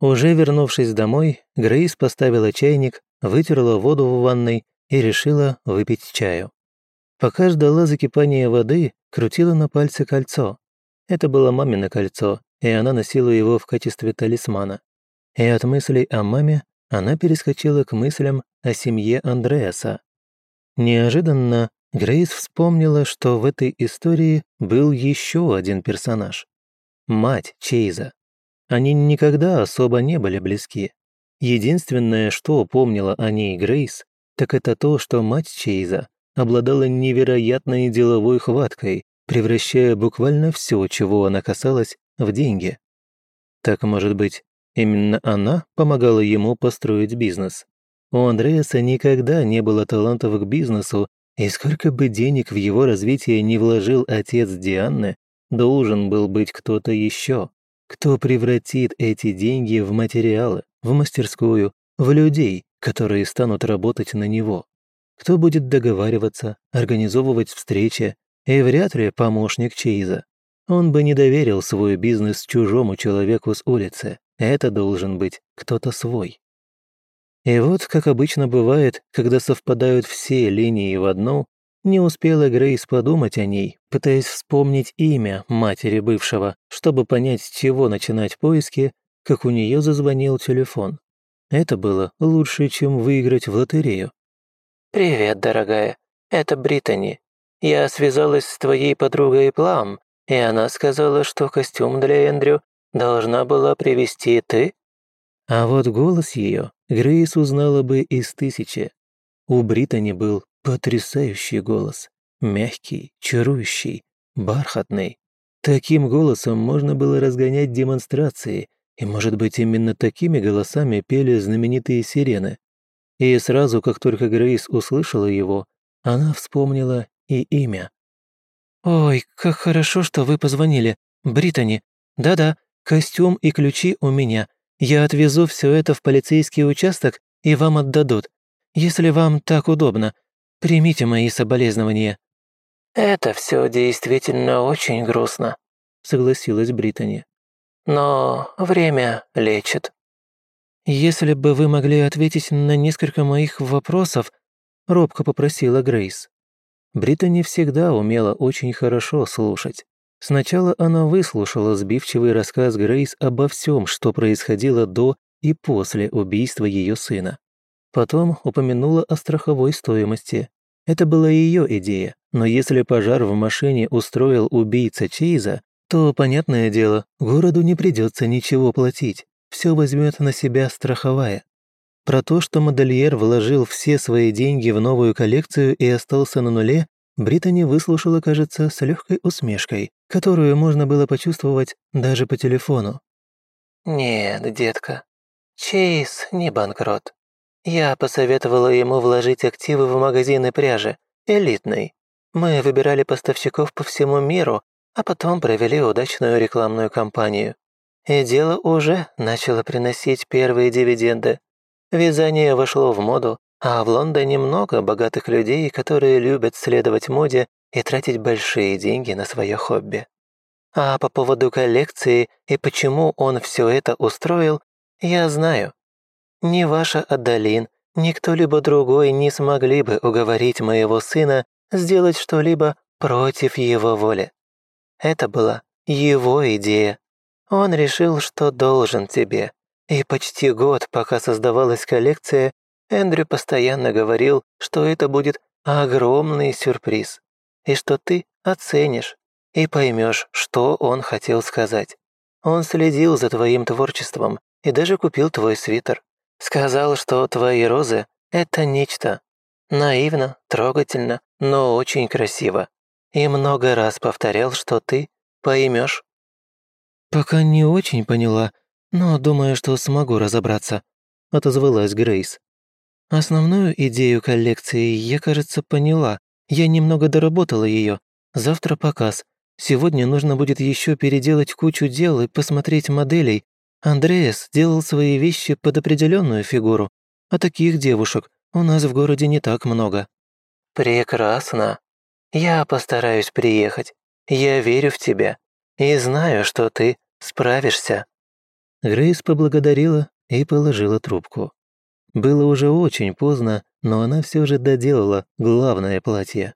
Уже вернувшись домой, Грейс поставила чайник, вытерла воду в ванной и решила выпить чаю. Пока ждала закипания воды, крутила на пальце кольцо. Это было мамино кольцо, и она носила его в качестве талисмана. И от мыслей о маме она перескочила к мыслям о семье Андреаса. Неожиданно Грейс вспомнила, что в этой истории был еще один персонаж – мать Чейза. Они никогда особо не были близки. Единственное, что помнила о ней Грейс, так это то, что мать Чейза обладала невероятной деловой хваткой, превращая буквально все, чего она касалась, в деньги. Так, может быть, именно она помогала ему построить бизнес? У Андреаса никогда не было талантов к бизнесу, и сколько бы денег в его развитие не вложил отец Дианы, должен был быть кто-то еще, кто превратит эти деньги в материалы, в мастерскую, в людей, которые станут работать на него. Кто будет договариваться, организовывать встречи, и вряд ли помощник Чейза. Он бы не доверил свой бизнес чужому человеку с улицы. Это должен быть кто-то свой. И вот, как обычно бывает, когда совпадают все линии в одну, не успела Грейс подумать о ней, пытаясь вспомнить имя матери бывшего, чтобы понять, с чего начинать поиски, как у нее зазвонил телефон. Это было лучше, чем выиграть в лотерею. «Привет, дорогая. Это Британи. Я связалась с твоей подругой Плам, и она сказала, что костюм для Эндрю должна была привезти ты». А вот голос ее Грейс узнала бы из тысячи. У Британи был потрясающий голос. Мягкий, чарующий, бархатный. Таким голосом можно было разгонять демонстрации, и, может быть, именно такими голосами пели знаменитые сирены. И сразу, как только Грейс услышала его, она вспомнила и имя. «Ой, как хорошо, что вы позвонили. Британи. Да-да, костюм и ключи у меня. Я отвезу все это в полицейский участок и вам отдадут. Если вам так удобно, примите мои соболезнования». «Это все действительно очень грустно», — согласилась Британи. «Но время лечит». «Если бы вы могли ответить на несколько моих вопросов», — робко попросила Грейс. Британи всегда умела очень хорошо слушать. Сначала она выслушала сбивчивый рассказ Грейс обо всем, что происходило до и после убийства ее сына. Потом упомянула о страховой стоимости. Это была ее идея, но если пожар в машине устроил убийца Чейза, то, понятное дело, городу не придется ничего платить. Все возьмет на себя страховая. Про то, что модельер вложил все свои деньги в новую коллекцию и остался на нуле, Британи выслушала, кажется, с легкой усмешкой, которую можно было почувствовать даже по телефону. «Нет, детка, Чейз не банкрот. Я посоветовала ему вложить активы в магазины пряжи, элитный. Мы выбирали поставщиков по всему миру, а потом провели удачную рекламную кампанию. И дело уже начало приносить первые дивиденды. Вязание вошло в моду, а в Лондоне много богатых людей, которые любят следовать моде и тратить большие деньги на свое хобби. А по поводу коллекции и почему он все это устроил, я знаю. Ни ваша Адалин, ни кто-либо другой не смогли бы уговорить моего сына сделать что-либо против его воли. Это была его идея. Он решил, что должен тебе. И почти год, пока создавалась коллекция, Эндрю постоянно говорил, что это будет огромный сюрприз, и что ты оценишь и поймешь, что он хотел сказать. Он следил за твоим творчеством и даже купил твой свитер. Сказал, что твои розы — это нечто. Наивно, трогательно, но очень красиво. И много раз повторял, что ты поймешь. «Пока не очень поняла, но думаю, что смогу разобраться», — отозвалась Грейс. «Основную идею коллекции я, кажется, поняла. Я немного доработала ее. Завтра показ. Сегодня нужно будет еще переделать кучу дел и посмотреть моделей. Андреас делал свои вещи под определенную фигуру, а таких девушек у нас в городе не так много». «Прекрасно. Я постараюсь приехать. Я верю в тебя и знаю, что ты справишься». Грейс поблагодарила и положила трубку. Было уже очень поздно, но она все же доделала главное платье.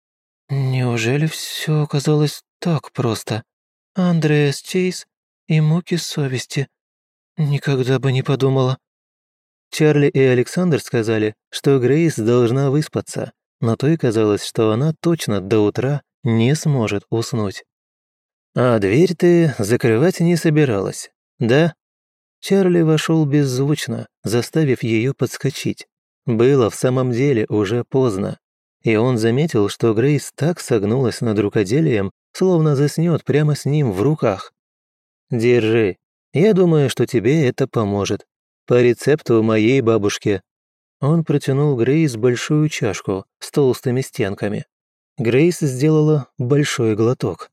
«Неужели все оказалось так просто? Андреас Чейз и муки совести. Никогда бы не подумала». Чарли и Александр сказали, что Грейс должна выспаться, но той казалось, что она точно до утра не сможет уснуть. «А дверь ты закрывать не собиралась, да?» Чарли вошел беззвучно, заставив ее подскочить. Было в самом деле уже поздно, и он заметил, что Грейс так согнулась над рукоделием, словно заснет прямо с ним в руках. «Держи. Я думаю, что тебе это поможет. По рецепту моей бабушки». Он протянул Грейс большую чашку с толстыми стенками. Грейс сделала большой глоток.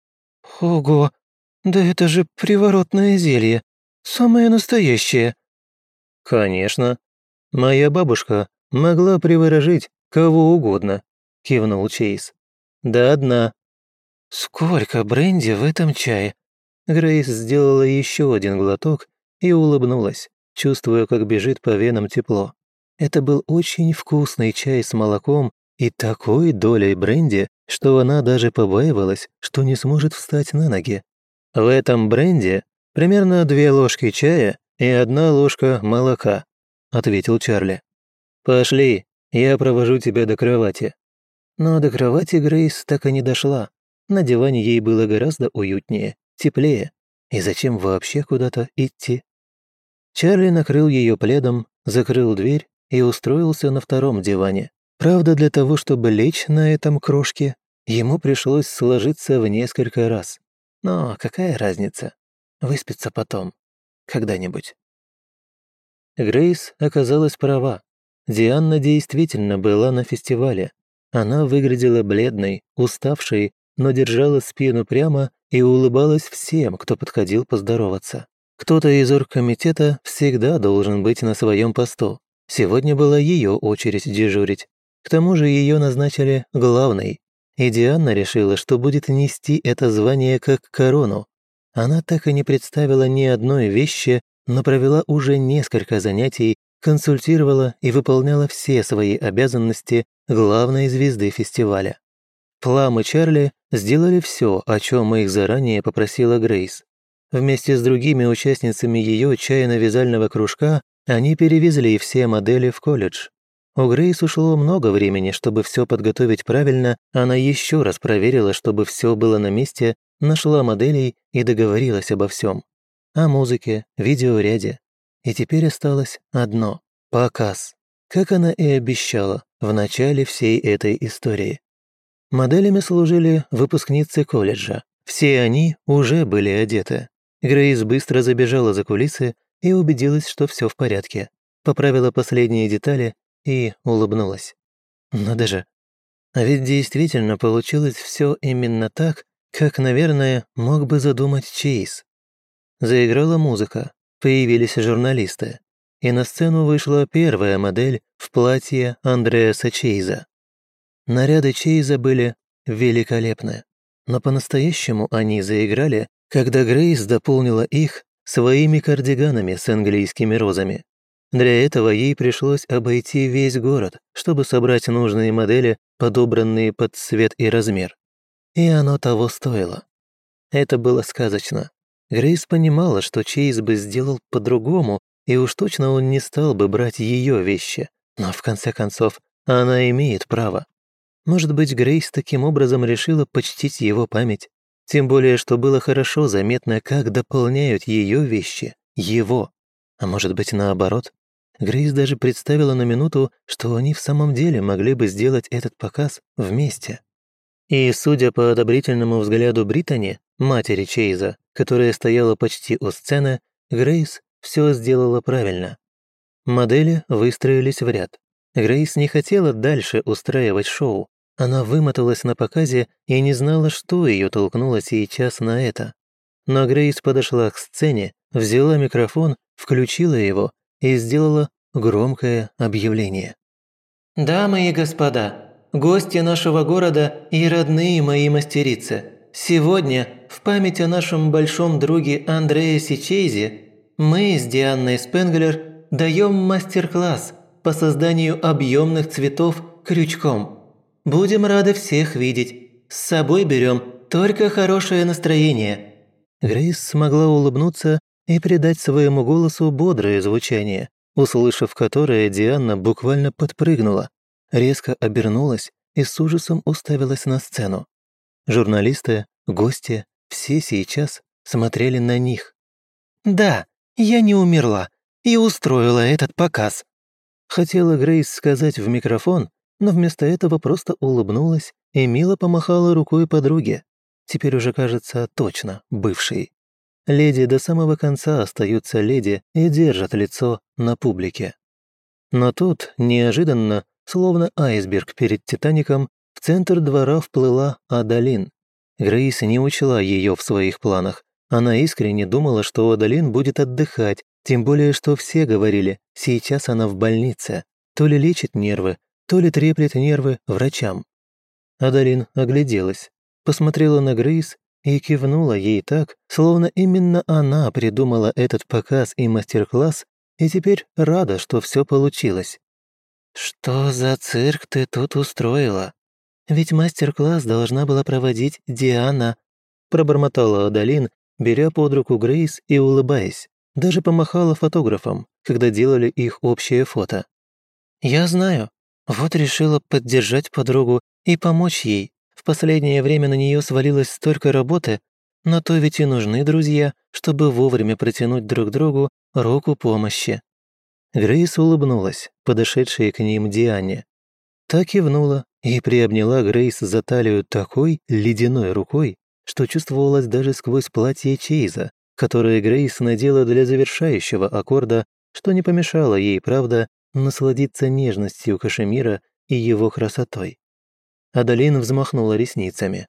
«Ого, да это же приворотное зелье. Самое настоящее». «Конечно. Моя бабушка могла приворожить кого угодно», — кивнул Чейз. «Да одна». «Сколько бренди в этом чае?» Грейс сделала еще один глоток и улыбнулась, чувствуя, как бежит по венам тепло. Это был очень вкусный чай с молоком и такой долей бренди, что она даже побаивалась, что не сможет встать на ноги. В этом бренди примерно 2 ложки чая и 1 ложка молока, ответил Чарли. Пошли, я провожу тебя до кровати. Но до кровати Грейс так и не дошла. На диване ей было гораздо уютнее, теплее. И зачем вообще куда-то идти? Чарли накрыл ее пледом, закрыл дверь и устроился на втором диване. Правда, для того, чтобы лечь на этом крошке, ему пришлось сложиться в несколько раз. Но какая разница? Выспится потом. Когда-нибудь. Грейс оказалась права. Диана действительно была на фестивале. Она выглядела бледной, уставшей, но держала спину прямо и улыбалась всем, кто подходил поздороваться. Кто-то из оргкомитета всегда должен быть на своем посту. Сегодня была ее очередь дежурить. К тому же ее назначили главной. И Диана решила, что будет нести это звание как корону. Она так и не представила ни одной вещи, но провела уже несколько занятий, консультировала и выполняла все свои обязанности главной звезды фестиваля. Плам и Чарли сделали все, о чем их заранее попросила Грейс. Вместе с другими участницами ее чайно-вязального кружка они перевезли все модели в колледж. У Грейс ушло много времени, чтобы все подготовить правильно, она еще раз проверила, чтобы все было на месте, нашла моделей и договорилась обо всем. О музыке, видеоряде. И теперь осталось одно – показ. Как она и обещала в начале всей этой истории. Моделями служили выпускницы колледжа. Все они уже были одеты. Грейс быстро забежала за кулисы и убедилась, что все в порядке. Поправила последние детали и улыбнулась. Надо же. А ведь действительно получилось все именно так, как, наверное, мог бы задумать Чейз. Заиграла музыка, появились журналисты. И на сцену вышла первая модель в платье Андреаса Чейза. Наряды Чейза были великолепны, но по-настоящему они заиграли, когда Грейс дополнила их своими кардиганами с английскими розами. Для этого ей пришлось обойти весь город, чтобы собрать нужные модели, подобранные под цвет и размер. И оно того стоило. Это было сказочно. Грейс понимала, что Чейз бы сделал по-другому, и уж точно он не стал бы брать ее вещи. Но в конце концов, она имеет право. Может быть, Грейс таким образом решила почтить его память. Тем более, что было хорошо заметно, как дополняют ее вещи, его. А может быть, наоборот? Грейс даже представила на минуту, что они в самом деле могли бы сделать этот показ вместе. И, судя по одобрительному взгляду Британи, матери Чейза, которая стояла почти у сцены, Грейс все сделала правильно. Модели выстроились в ряд. Грейс не хотела дальше устраивать шоу. Она вымоталась на показе и не знала, что ее толкнуло сейчас на это. Но Грейс подошла к сцене, взяла микрофон, включила его и сделала громкое объявление. «Дамы и господа, гости нашего города и родные мои мастерицы, сегодня в память о нашем большом друге Андреасе Чейзе Мы с Дианой Спенглер даем мастер-класс по созданию объемных цветов крючком. Будем рады всех видеть. С собой берем только хорошее настроение». Грейс смогла улыбнуться и придать своему голосу бодрое звучание, услышав которое, Диана буквально подпрыгнула, резко обернулась и с ужасом уставилась на сцену. Журналисты, гости, все сейчас смотрели на них. «Да, я не умерла и устроила этот показ». Хотела Грейс сказать в микрофон, но вместо этого просто улыбнулась и мило помахала рукой подруге. Теперь уже, кажется, точно бывшей. Леди до самого конца остаются леди и держат лицо на публике. Но тут, неожиданно, словно айсберг перед «Титаником», в центр двора вплыла Адалин. Грейс не учла ее в своих планах. Она искренне думала, что Адалин будет отдыхать, тем более, что все говорили, сейчас она в больнице. То ли лечит нервы, то ли треплет нервы врачам. Адалин огляделась, посмотрела на Грейс и кивнула ей так, словно именно она придумала этот показ и мастер-класс, и теперь рада, что все получилось. «Что за цирк ты тут устроила? Ведь мастер-класс должна была проводить Диана», пробормотала Адалин, беря под руку Грейс и улыбаясь. Даже помахала фотографам, когда делали их общее фото. «Я знаю. Вот решила поддержать подругу и помочь ей. В последнее время на нее свалилось столько работы, но то ведь и нужны друзья, чтобы вовремя протянуть друг другу руку помощи». Грейс улыбнулась, подошедшей к ним Диане. Та кивнула и приобняла Грейс за талию такой ледяной рукой, что чувствовалось даже сквозь платье Чейза, которое Грейс надела для завершающего аккорда, что не помешало ей, правда, насладиться нежностью кашемира и его красотой. Адалин взмахнула ресницами.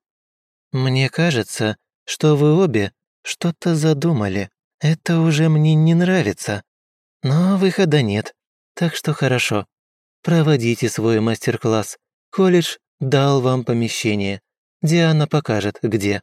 «Мне кажется, что вы обе что-то задумали. Это уже мне не нравится. Но выхода нет, так что хорошо. Проводите свой мастер-класс. Колледж дал вам помещение. Диана покажет, где».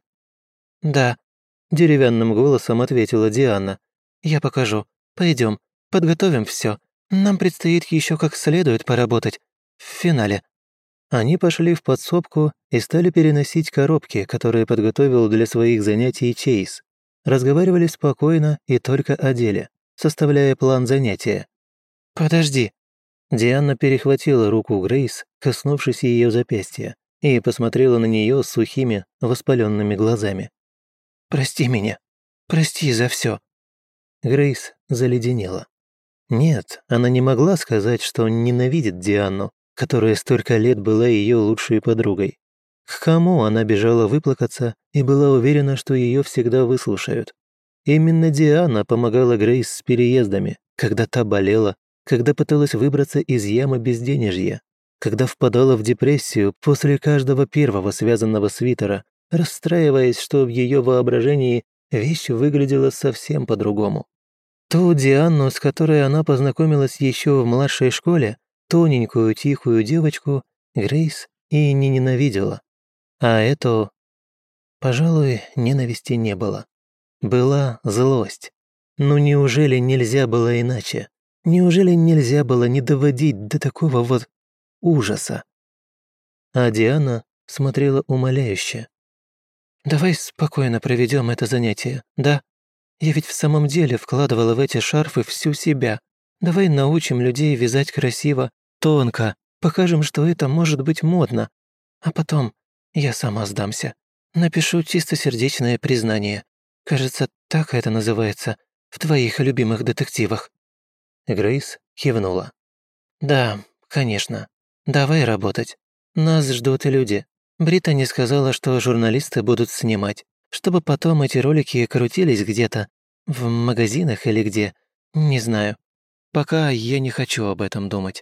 «Да», – деревянным голосом ответила Диана. «Я покажу. Пойдем, подготовим все. Нам предстоит еще как следует поработать. В финале». Они пошли в подсобку и стали переносить коробки, которые подготовил для своих занятий Чейз. Разговаривали спокойно и только о деле, составляя план занятия. «Подожди». Диана перехватила руку Грейс, коснувшись ее запястья, и посмотрела на нее сухими, воспаленными глазами. «Прости меня. Прости за все. Грейс заледенела. Нет, она не могла сказать, что ненавидит Диану, которая столько лет была ее лучшей подругой. К кому она бежала выплакаться и была уверена, что ее всегда выслушают. Именно Диана помогала Грейс с переездами, когда та болела, когда пыталась выбраться из ямы безденежья, когда впадала в депрессию после каждого первого связанного свитера, расстраиваясь, что в ее воображении вещь выглядела совсем по-другому. Ту Диану, с которой она познакомилась еще в младшей школе, тоненькую тихую девочку, Грейс и не ненавидела. А эту, пожалуй, ненависти не было. Была злость. Ну неужели нельзя было иначе? Неужели нельзя было не доводить до такого вот ужаса? А Диана смотрела умоляюще. «Давай спокойно проведем это занятие, да? Я ведь в самом деле вкладывала в эти шарфы всю себя. Давай научим людей вязать красиво, тонко, покажем, что это может быть модно. А потом я сама сдамся. Напишу чистосердечное признание. Кажется, так это называется в твоих любимых детективах». Грейс кивнула. «Да, конечно. Давай работать. Нас ждут люди. Британи сказала, что журналисты будут снимать, чтобы потом эти ролики крутились где-то, в магазинах или где, не знаю. Пока я не хочу об этом думать».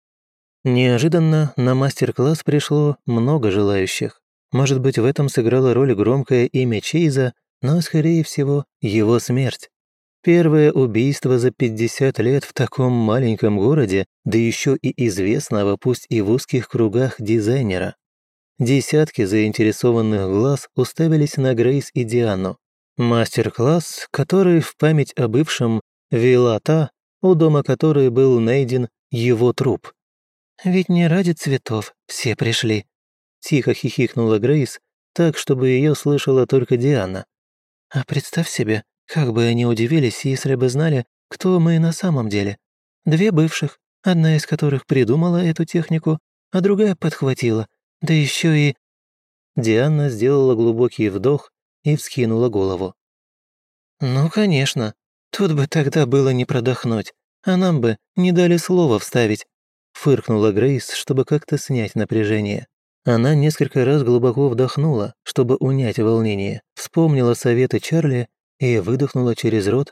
Неожиданно на мастер-класс пришло много желающих. Может быть, в этом сыграло роль громкое имя Чейза, но, скорее всего, его смерть. Первое убийство за 50 лет в таком маленьком городе, да еще и известного, пусть и в узких кругах, дизайнера. Десятки заинтересованных глаз уставились на Грейс и Диану. Мастер-класс, который в память о бывшем вела та, у дома которой был найден его труп. «Ведь не ради цветов все пришли», – тихо хихикнула Грейс, так, чтобы ее слышала только Диана. «А представь себе, как бы они удивились, если бы знали, кто мы на самом деле. 2 бывших, одна из которых придумала эту технику, а другая подхватила, да еще и...» Диана сделала глубокий вдох и вскинула голову. «Ну, конечно, тут бы тогда было не продохнуть, а нам бы не дали слова вставить», фыркнула Грейс, чтобы как-то снять напряжение. Она несколько раз глубоко вдохнула, чтобы унять волнение, вспомнила советы Чарли и выдохнула через рот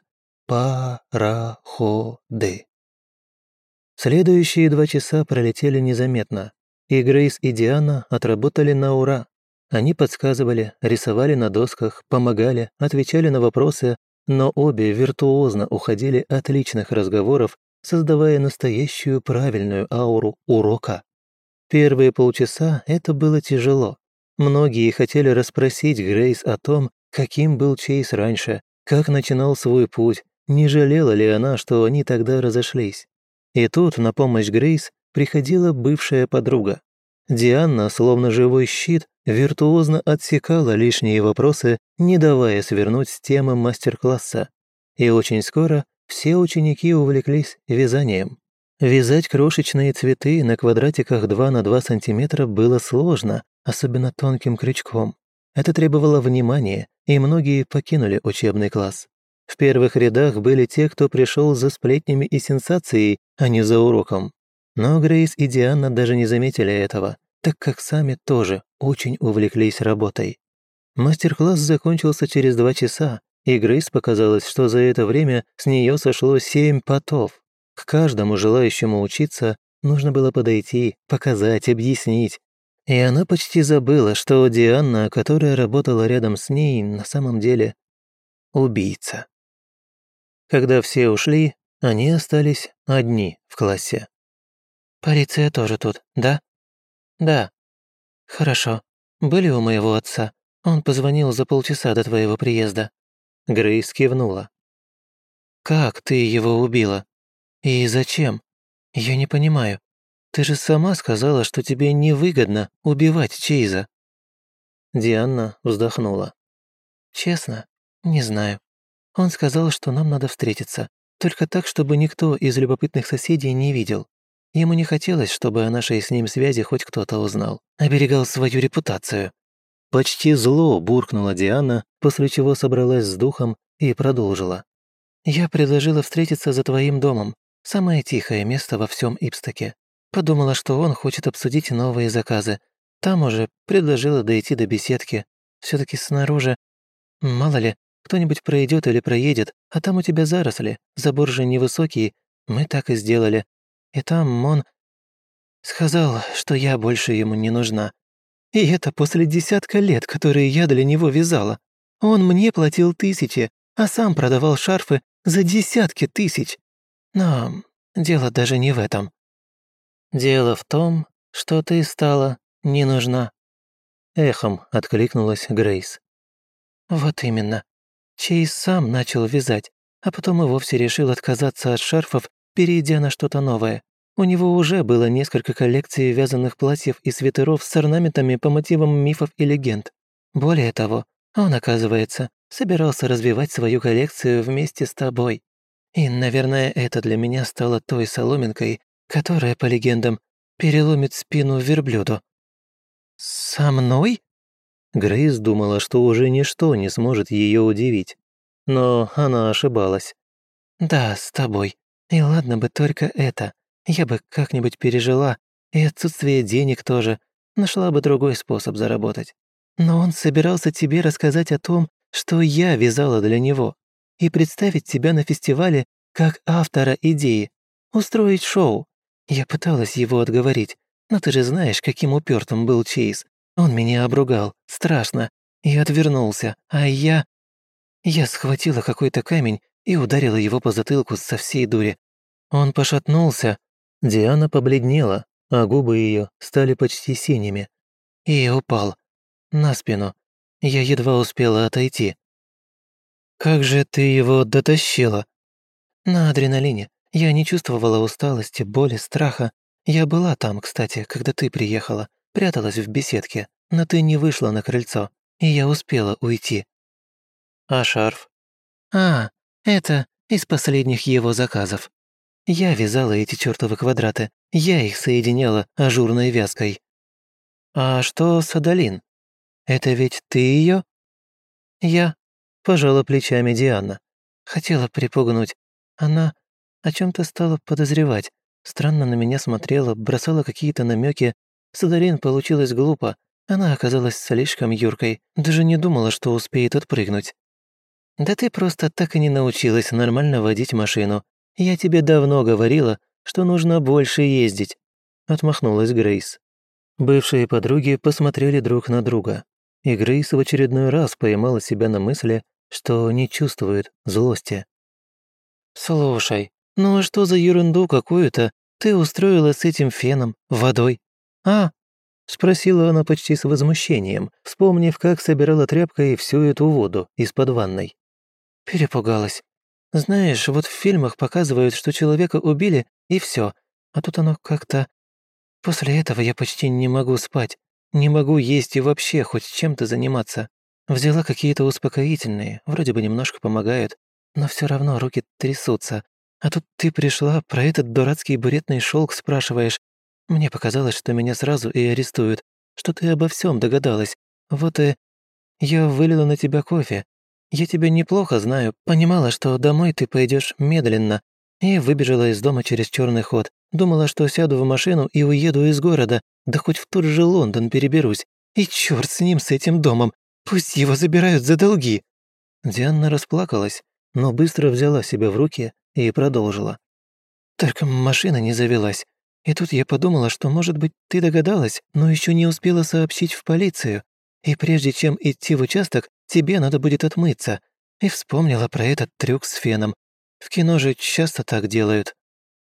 «пароходы». Следующие 2 часа пролетели незаметно, и Грейс и Диана отработали на ура. Они подсказывали, рисовали на досках, помогали, отвечали на вопросы, но обе виртуозно уходили от личных разговоров, создавая настоящую правильную ауру урока. Первые полчаса это было тяжело. Многие хотели расспросить Грейс о том, каким был Чейз раньше, как начинал свой путь, не жалела ли она, что они тогда разошлись. И тут на помощь Грейс приходила бывшая подруга. Диана, словно живой щит, виртуозно отсекала лишние вопросы, не давая свернуть с темы мастер-класса. И очень скоро все ученики увлеклись вязанием. Вязать крошечные цветы на квадратиках 2 на 2 сантиметра было сложно, особенно тонким крючком. Это требовало внимания, и многие покинули учебный класс. В первых рядах были те, кто пришел за сплетнями и сенсацией, а не за уроком. Но Грейс и Диана даже не заметили этого, так как сами тоже очень увлеклись работой. Мастер-класс закончился через 2 часа, и Грейс показалось, что за это время с нее сошло 7 потов. К каждому желающему учиться нужно было подойти, показать, объяснить. И она почти забыла, что Диана, которая работала рядом с ней, на самом деле убийца. Когда все ушли, они остались одни в классе. «Полиция тоже тут, да?» «Да». «Хорошо. Были у моего отца. Он позвонил за полчаса до твоего приезда». Грейс кивнула. «Как ты его убила? И зачем? Я не понимаю. Ты же сама сказала, что тебе невыгодно убивать Чейза». Диана вздохнула. «Честно, не знаю. Он сказал, что нам надо встретиться, только так, чтобы никто из любопытных соседей не видел. Ему не хотелось, чтобы о нашей с ним связи хоть кто-то узнал. Оберегал свою репутацию». Почти зло буркнула Диана, после чего собралась с духом и продолжила. «Я предложила встретиться за твоим домом. Самое тихое место во всем Ипстоке. Подумала, что он хочет обсудить новые заказы. Там уже предложила дойти до беседки. Все таки снаружи, мало ли, кто-нибудь пройдет или проедет, а там у тебя заросли, забор же невысокий. Мы так и сделали. И там он сказал, что я больше ему не нужна. И это после десятка лет, которые я для него вязала. Он мне платил 1000, а сам продавал шарфы за десятки тысяч. Но дело даже не в этом. Дело в том, что ты стала не нужна. Эхом откликнулась Грейс. Вот именно. Чейз сам начал вязать, а потом и вовсе решил отказаться от шарфов, перейдя на что-то новое. У него уже было несколько коллекций вязаных платьев и свитеров с орнаментами по мотивам мифов и легенд. Более того, он, оказывается, собирался развивать свою коллекцию вместе с тобой. И, наверное, это для меня стало той соломинкой, которая, по легендам, переломит спину верблюду. «Со мной?» Грейс думала, что уже ничто не сможет ее удивить. Но она ошибалась. «Да, с тобой. И ладно бы только это. Я бы как-нибудь пережила, и отсутствие денег тоже. Нашла бы другой способ заработать. Но он собирался тебе рассказать о том, что я вязала для него, и представить тебя на фестивале как автора идеи, устроить шоу. Я пыталась его отговорить, но ты же знаешь, каким упертым был Чейз. Он меня обругал, страшно, и отвернулся, а я... Я схватила какой-то камень и ударила его по затылку со всей дури. Он пошатнулся. Диана побледнела, а губы ее стали почти синими. И упал. На спину. Я едва успела отойти. «Как же ты его дотащила?» На адреналине. Я не чувствовала усталости, боли, страха. Я была там, кстати, когда ты приехала. Пряталась в беседке, но ты не вышла на крыльцо, и я успела уйти». А шарф? «А, это из последних его заказов. Я вязала эти чертовы квадраты. Я их соединяла ажурной вязкой». А что с Адалин? Это ведь ты ее? «Я Пожала плечами Диана. хотела припугнуть. Она о чем то стала подозревать. Странно на меня смотрела, бросала какие-то намеки. С Аделин получилось глупо. Она оказалась слишком юркой. Даже не думала, что успеет отпрыгнуть. «Да ты просто так и не научилась нормально водить машину. Я тебе давно говорила, что нужно больше ездить», — отмахнулась Грейс. Бывшие подруги посмотрели друг на друга, и Грейс в очередной раз поймала себя на мысли, что не чувствует злости. «Слушай, ну а что за ерунду какую-то ты устроила с этим феном, водой? А?» — спросила она почти с возмущением, вспомнив, как собирала тряпкой всю эту воду из-под ванной. Перепугалась. Знаешь, вот в фильмах показывают, что человека убили, и все. А тут оно как-то... После этого я почти не могу спать, не могу есть и вообще хоть чем-то заниматься. Взяла какие-то успокоительные, вроде бы немножко помогают, но все равно руки трясутся. А тут ты пришла, про этот дурацкий буретный шелк спрашиваешь. Мне показалось, что меня сразу и арестуют, что ты обо всем догадалась. Вот и я вылила на тебя кофе. Я тебя неплохо знаю, понимала, что домой ты пойдешь медленно, и выбежала из дома через черный ход. Думала, что сяду в машину и уеду из города, да хоть в тот же Лондон переберусь. И черт с ним, с этим домом. Пусть его забирают за долги». Диана расплакалась, но быстро взяла себя в руки и продолжила. «Только машина не завелась. И тут я подумала, что, может быть, ты догадалась, но еще не успела сообщить в полицию. И прежде чем идти в участок, тебе надо будет отмыться. И вспомнила про этот трюк с феном. В кино же часто так делают».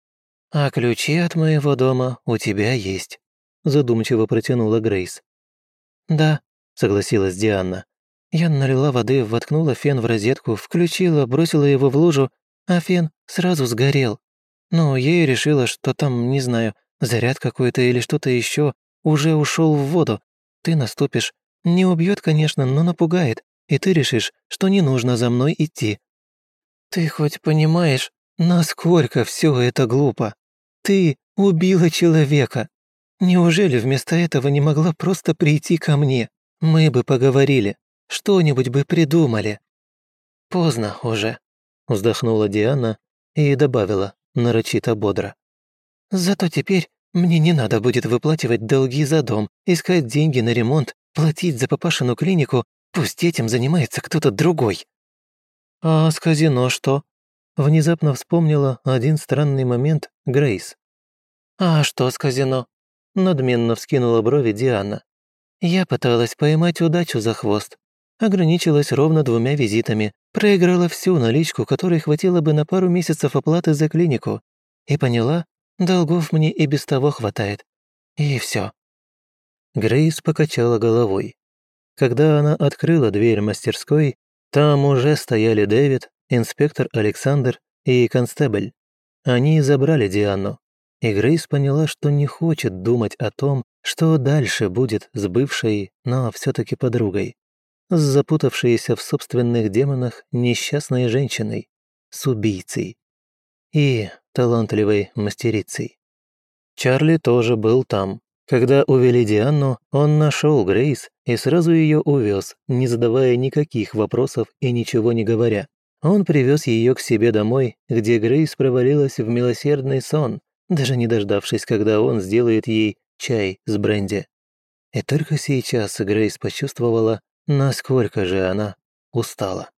«А ключи от моего дома у тебя есть», — задумчиво протянула Грейс. «Да», — согласилась Диана. «Я налила воды, воткнула фен в розетку, включила, бросила его в лужу, а фен сразу сгорел. Ну, я и решила, что там, не знаю, заряд какой-то или что-то еще уже ушел в воду. Ты наступишь. Не убьет, конечно, но напугает, и ты решишь, что не нужно за мной идти». «Ты хоть понимаешь, насколько все это глупо? Ты убила человека. Неужели вместо этого не могла просто прийти ко мне? Мы бы поговорили, что-нибудь бы придумали». «Поздно уже», — вздохнула Диана и добавила нарочито бодро. «Зато теперь мне не надо будет выплачивать долги за дом, искать деньги на ремонт, платить за папашину клинику, пусть этим занимается кто-то другой». «А с казино что?» Внезапно вспомнила один странный момент Грейс. «А что с казино?» Надменно вскинула брови Диана. «Я пыталась поймать удачу за хвост. Ограничилась ровно 2 визитами, проиграла всю наличку, которой хватило бы на пару месяцев оплаты за клинику. И поняла, долгов мне и без того хватает. И все. Грейс покачала головой. Когда она открыла дверь мастерской, там уже стояли Дэвид, инспектор Александр и констебль. Они забрали Диану, и Грейс поняла, что не хочет думать о том, что дальше будет с бывшей, но все таки подругой, с запутавшейся в собственных демонах несчастной женщиной, с убийцей и талантливой мастерицей. Чарли тоже был там. Когда увели Диану, он нашел Грейс и сразу ее увез, не задавая никаких вопросов и ничего не говоря. Он привез ее к себе домой, где Грейс провалилась в милосердный сон, даже не дождавшись, когда он сделает ей чай с бренди. И только сейчас Грейс почувствовала, насколько же она устала.